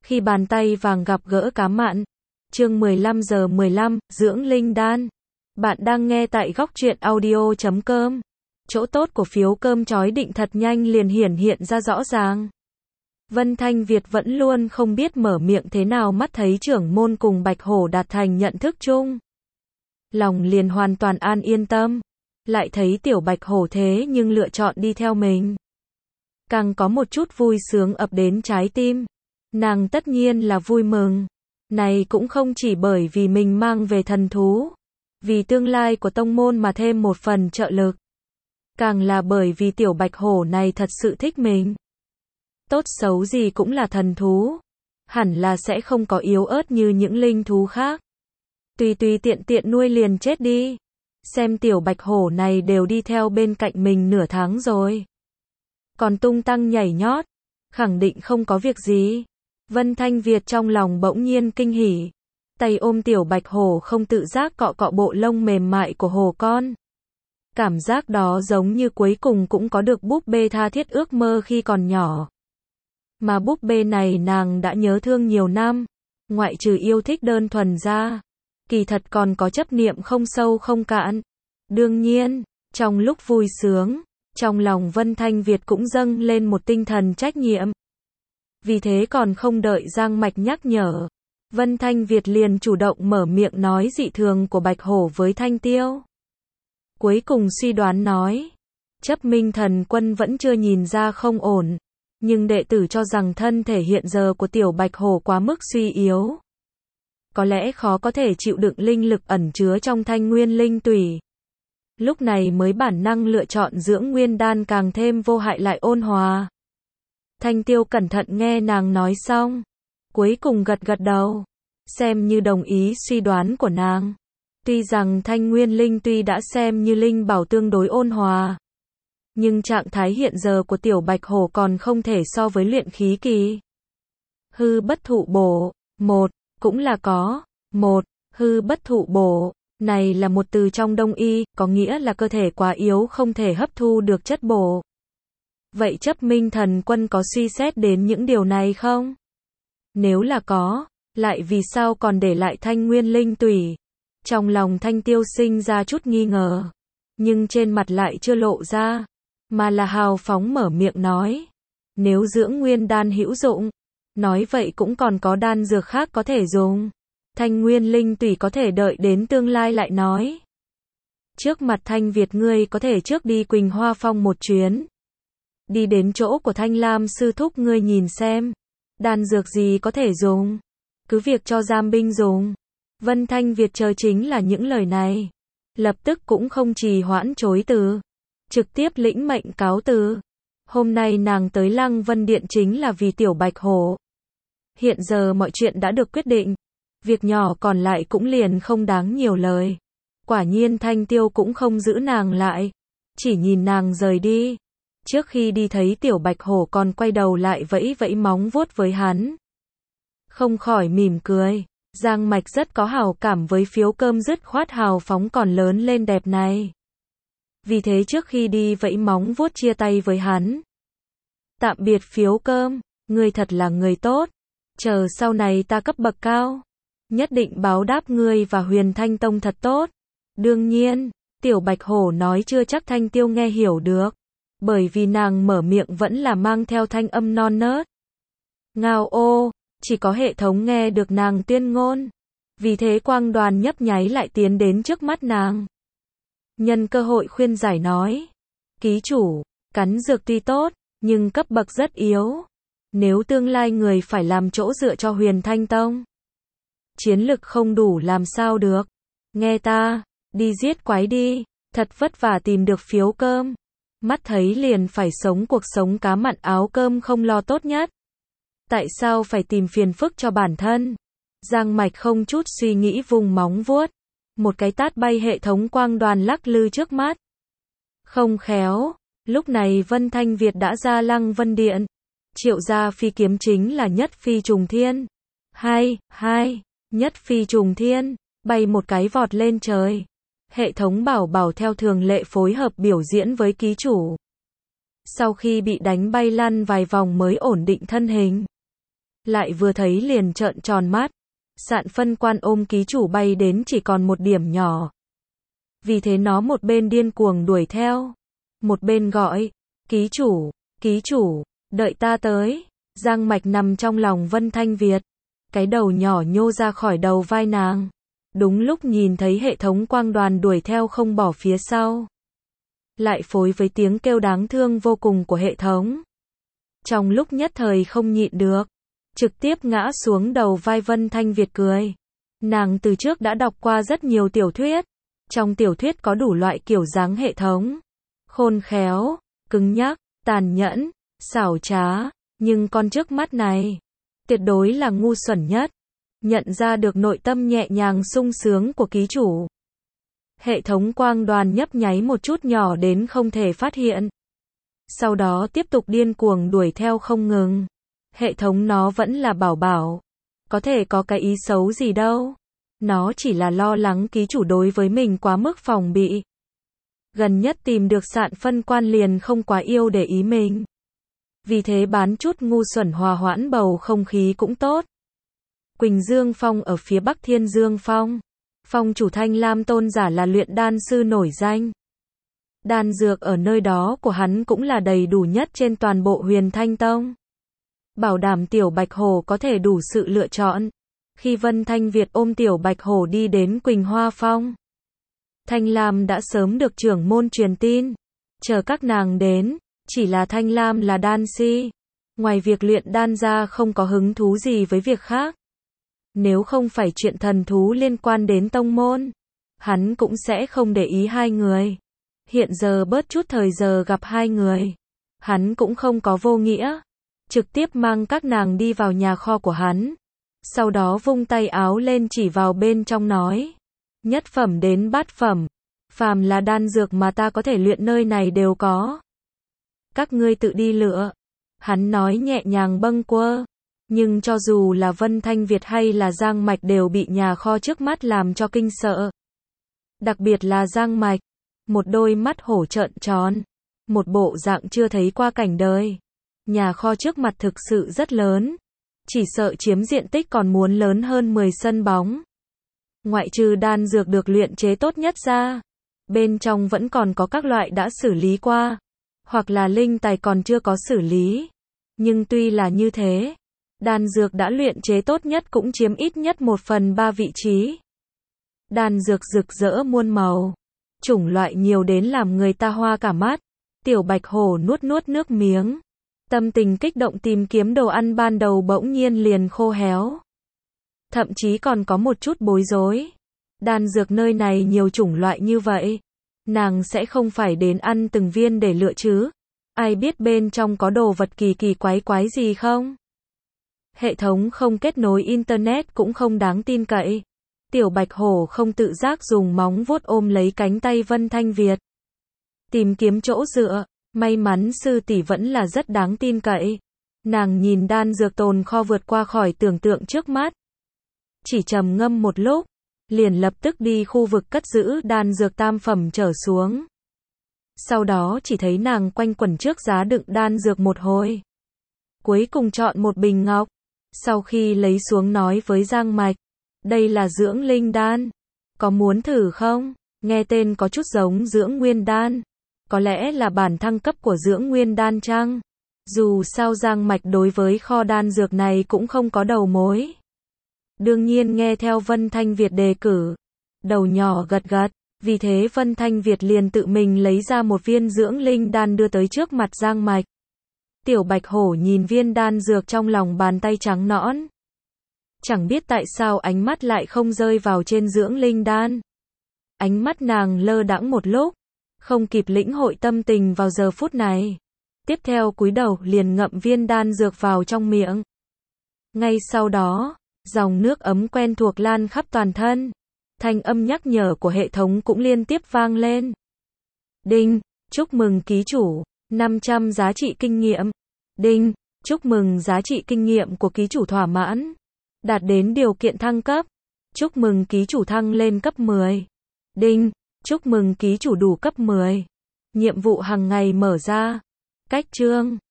Khi bàn tay vàng gặp gỡ cá mặn. Chương 15:15, dưỡng linh đan. Bạn đang nghe tại góc truyện audio.com. Chỗ tốt của phiếu cơm chói định thật nhanh liền hiển hiện ra rõ ràng. Vân Thanh Việt vẫn luôn không biết mở miệng thế nào, mắt thấy trưởng môn cùng Bạch Hổ đạt thành nhận thức chung. Lòng liền hoàn toàn an yên tâm. Lại thấy tiểu Bạch Hổ thế nhưng lựa chọn đi theo mình. Càng có một chút vui sướng ập đến trái tim. Nàng tất nhiên là vui mừng. Này cũng không chỉ bởi vì mình mang về thần thú. Vì tương lai của tông môn mà thêm một phần trợ lực. Càng là bởi vì tiểu Bạch Hổ này thật sự thích mình. Tốt xấu gì cũng là thần thú. Hẳn là sẽ không có yếu ớt như những linh thú khác. Tùy tiện tiện nuôi liền chết đi. Xem tiểu Bạch Hổ này đều đi theo bên cạnh mình nửa tháng rồi. Còn tung tăng nhảy nhót. Khẳng định không có việc gì. Vân Thanh Việt trong lòng bỗng nhiên kinh hỉ. Tay ôm tiểu Bạch Hổ không tự giác cọ cọ bộ lông mềm mại của hổ con. Cảm giác đó giống như cuối cùng cũng có được búp bê tha thiết ước mơ khi còn nhỏ. Mà búp bê này nàng đã nhớ thương nhiều năm. Ngoại trừ yêu thích đơn thuần ra. Kỳ thật còn có chấp niệm không sâu không cạn. Đương nhiên, trong lúc vui sướng, trong lòng Vân Thanh Việt cũng dâng lên một tinh thần trách nhiệm. Vì thế còn không đợi Giang Mạch nhắc nhở. Vân Thanh Việt liền chủ động mở miệng nói dị thường của Bạch Hổ với Thanh Tiêu. Cuối cùng suy đoán nói. Chấp Minh Thần Quân vẫn chưa nhìn ra không ổn. Nhưng đệ tử cho rằng thân thể hiện giờ của tiểu Bạch Hổ quá mức suy yếu. Có lẽ khó có thể chịu đựng linh lực ẩn chứa trong thanh nguyên linh tủy. Lúc này mới bản năng lựa chọn dưỡng nguyên đan càng thêm vô hại lại ôn hòa. Thanh Tiêu cẩn thận nghe nàng nói xong. Cuối cùng gật đầu. Xem như đồng ý suy đoán của nàng. Tuy rằng thanh nguyên linh tuy đã xem như linh bảo tương đối ôn hòa. Nhưng trạng thái hiện giờ của tiểu Bạch Hổ còn không thể so với luyện khí kỳ. Hư bất thụ bổ. Một, cũng là có. Một, hư bất thụ bổ. Này là một từ trong Đông y, có nghĩa là cơ thể quá yếu không thể hấp thu được chất bổ. Vậy Chấp Minh Thần Quân có suy xét đến những điều này không? Nếu là có, lại vì sao còn để lại thanh nguyên linh tủy? Trong lòng Thanh Tiêu sinh ra chút nghi ngờ. Nhưng trên mặt lại chưa lộ ra. Mà là hào phóng mở miệng nói. Nếu dưỡng nguyên đan hữu dụng. Nói vậy cũng còn có đan dược khác có thể dùng. Thanh nguyên linh tùy có thể đợi đến tương lai lại nói. Trước mặt Thanh Việt ngươi có thể trước đi Quỳnh Hoa Phong một chuyến. Đi đến chỗ của Thanh Lam sư thúc ngươi nhìn xem. Đan dược gì có thể dùng. Cứ việc cho giam binh dùng. Vân Thanh Việt chờ chính là những lời này. Lập tức cũng không trì hoãn chối từ. Trực tiếp lĩnh mệnh cáo từ. Hôm nay nàng tới Lăng Vân Điện chính là vì tiểu Bạch Hổ. Hiện giờ mọi chuyện đã được quyết định. Việc nhỏ còn lại cũng liền không đáng nhiều lời. Quả nhiên Thanh Tiêu cũng không giữ nàng lại. Chỉ nhìn nàng rời đi. Trước khi đi thấy tiểu Bạch Hổ còn quay đầu lại vẫy vẫy móng vuốt với hắn. Không khỏi mỉm cười. Giang Mạch rất có hảo cảm với phiếu cơm dứt khoát hào phóng còn lớn lên đẹp này. Vì thế trước khi đi vẫy móng vuốt chia tay với hắn. Tạm biệt phiếu cơm, ngươi thật là người tốt. Chờ sau này ta cấp bậc cao. Nhất định báo đáp ngươi và Huyền Thanh Tông thật tốt. Đương nhiên, tiểu Bạch Hổ nói chưa chắc Thanh Tiêu nghe hiểu được. Bởi vì nàng mở miệng vẫn là mang theo thanh âm non nớt. Ngao ô, chỉ có hệ thống nghe được nàng tuyên ngôn. Vì thế quang đoàn nhấp nháy lại tiến đến trước mắt nàng. Nhân cơ hội khuyên giải nói. Ký chủ, cắn dược tuy tốt, nhưng cấp bậc rất yếu. Nếu tương lai người phải làm chỗ dựa cho Huyền Thanh Tông. Chiến lực không đủ làm sao được. Nghe ta, đi giết quái đi, thật vất vả tìm được phiếu cơm. Mắt thấy liền phải sống cuộc sống cá mặn áo cơm không lo tốt nhất. Tại sao phải tìm phiền phức cho bản thân? Giang Mạch không chút suy nghĩ vùng móng vuốt. Một cái tát bay hệ thống quang đoàn lắc lư trước mắt. Không khéo, lúc này Vân Thanh Việt đã ra Lăng Vân Điện. Triệu gia phi kiếm chính là nhất phi trùng thiên. Hai, nhất phi trùng thiên, bay một cái vọt lên trời. Hệ thống bảo theo thường lệ phối hợp biểu diễn với ký chủ. Sau khi bị đánh bay lăn vài vòng mới ổn định thân hình. lại vừa thấy liền trợn tròn mắt. Sạn phân quan ôm ký chủ bay đến chỉ còn một điểm nhỏ. Vì thế nó một bên điên cuồng đuổi theo, một bên gọi, ký chủ, đợi ta tới. Giang Mạch nằm trong lòng Vân Thanh Việt, cái đầu nhỏ nhô ra khỏi đầu vai nàng. Đúng lúc nhìn thấy hệ thống quang đoàn đuổi theo không bỏ phía sau. Lại phối với tiếng kêu đáng thương vô cùng của hệ thống. Trong lúc nhất thời không nhịn được, trực tiếp ngã xuống đầu vai Vân Thanh Việt cười. Nàng từ trước đã đọc qua rất nhiều tiểu thuyết. Trong tiểu thuyết có đủ loại kiểu dáng hệ thống. Khôn khéo, cứng nhắc, tàn nhẫn, xảo trá. Nhưng con trước mắt này, tuyệt đối là ngu xuẩn nhất. Nhận ra được nội tâm nhẹ nhàng sung sướng của ký chủ. Hệ thống quang đoàn nhấp nháy một chút nhỏ đến không thể phát hiện. Sau đó tiếp tục điên cuồng đuổi theo không ngừng. Hệ thống nó vẫn là bảo bảo. Có thể có cái ý xấu gì đâu. Nó chỉ là lo lắng ký chủ đối với mình quá mức phòng bị. Gần nhất tìm được Sạn phân quan liền không quá yêu để ý mình. Vì thế bán chút ngu xuẩn hòa hoãn bầu không khí cũng tốt. Quỳnh Dương Phong ở phía bắc Thiên Dương Phong. Phong chủ Thanh Lam tôn giả là luyện đan sư nổi danh. Đan dược ở nơi đó của hắn cũng là đầy đủ nhất trên toàn bộ Huyền Thanh Tông. Bảo đảm Tiểu Bạch Hổ có thể đủ sự lựa chọn. Khi Vân Thanh Việt ôm Tiểu Bạch Hổ đi đến Quỳnh Hoa Phong, Thanh Lam đã sớm được trưởng môn truyền tin. Chờ các nàng đến, chỉ là Thanh Lam là đan si. Ngoài việc luyện đan ra không có hứng thú gì với việc khác. Nếu không phải chuyện thần thú liên quan đến tông môn, hắn cũng sẽ không để ý hai người. Hiện giờ bớt chút thời giờ gặp hai người, hắn cũng không có vô nghĩa. Trực tiếp mang các nàng đi vào nhà kho của hắn. Sau đó vung tay áo lên chỉ vào bên trong nói. Nhất phẩm đến bát phẩm, phàm là đan dược mà ta có thể luyện nơi này đều có. Các ngươi tự đi lựa. Hắn nói nhẹ nhàng bâng quơ. Nhưng cho dù là Vân Thanh Việt hay là Giang Mạch đều bị nhà kho trước mắt làm cho kinh sợ. Đặc biệt là Giang Mạch. Một đôi mắt hổ trợn tròn. Một bộ dạng chưa thấy qua cảnh đời. Nhà kho trước mặt thực sự rất lớn. Chỉ sợ chiếm diện tích còn muốn lớn hơn 10 sân bóng. Ngoại trừ đan dược được luyện chế tốt nhất ra, bên trong vẫn còn có các loại đã xử lý qua, hoặc là linh tài còn chưa có xử lý. Nhưng tuy là như thế, đan dược đã luyện chế tốt nhất cũng chiếm ít nhất 1/3 vị trí. Đan dược rực rỡ muôn màu, chủng loại nhiều đến làm người ta hoa cả mắt. Tiểu Bạch Hổ nuốt nuốt nước miếng. Tâm tình kích động tìm kiếm đồ ăn ban đầu bỗng nhiên liền khô héo. Thậm chí còn có một chút bối rối. Đan dược nơi này nhiều chủng loại như vậy. Nàng sẽ không phải đến ăn từng viên để lựa chứ. Ai biết bên trong có đồ vật kỳ kỳ quái gì không? Hệ thống không kết nối internet cũng không đáng tin cậy. Tiểu Bạch Hổ không tự giác dùng móng vuốt ôm lấy cánh tay Vân Thanh Việt. Tìm kiếm chỗ dựa. May mắn sư tỷ vẫn là rất đáng tin cậy. Nàng nhìn đan dược tồn kho vượt qua khỏi tưởng tượng trước mắt. Chỉ trầm ngâm một lúc, liền lập tức đi khu vực cất giữ đan dược tam phẩm trở xuống. Sau đó chỉ thấy nàng quanh quẩn trước giá đựng đan dược một hồi. Cuối cùng chọn một bình ngọc. Sau khi lấy xuống nói với Giang Mạch. Đây là dưỡng linh đan. Có muốn thử không? Nghe tên có chút giống dưỡng nguyên đan. Có lẽ là bản thăng cấp của dưỡng nguyên đan chăng? Dù sao Giang Mạch đối với kho đan dược này cũng không có đầu mối. Đương nhiên nghe theo Vân Thanh Việt đề cử. Đầu nhỏ gật gật. Vì thế Vân Thanh Việt liền tự mình lấy ra một viên dưỡng linh đan đưa tới trước mặt Giang Mạch. Tiểu Bạch Hổ nhìn viên đan dược trong lòng bàn tay trắng nõn. Chẳng biết tại sao ánh mắt lại không rơi vào trên dưỡng linh đan. Ánh mắt nàng lơ đãng một lúc. Không kịp lĩnh hội tâm tình vào giờ phút này. Tiếp theo cúi đầu liền ngậm viên đan dược vào trong miệng. Ngay sau đó, dòng nước ấm quen thuộc lan khắp toàn thân. Thanh âm nhắc nhở của hệ thống cũng liên tiếp vang lên. Đinh, chúc mừng ký chủ, 500 giá trị kinh nghiệm. Đinh, chúc mừng giá trị kinh nghiệm của ký chủ thỏa mãn. Đạt đến điều kiện thăng cấp. Chúc mừng ký chủ thăng lên cấp 10. Đinh, chúc mừng ký chủ đủ cấp 10. Nhiệm vụ hàng ngày mở ra. Cách chương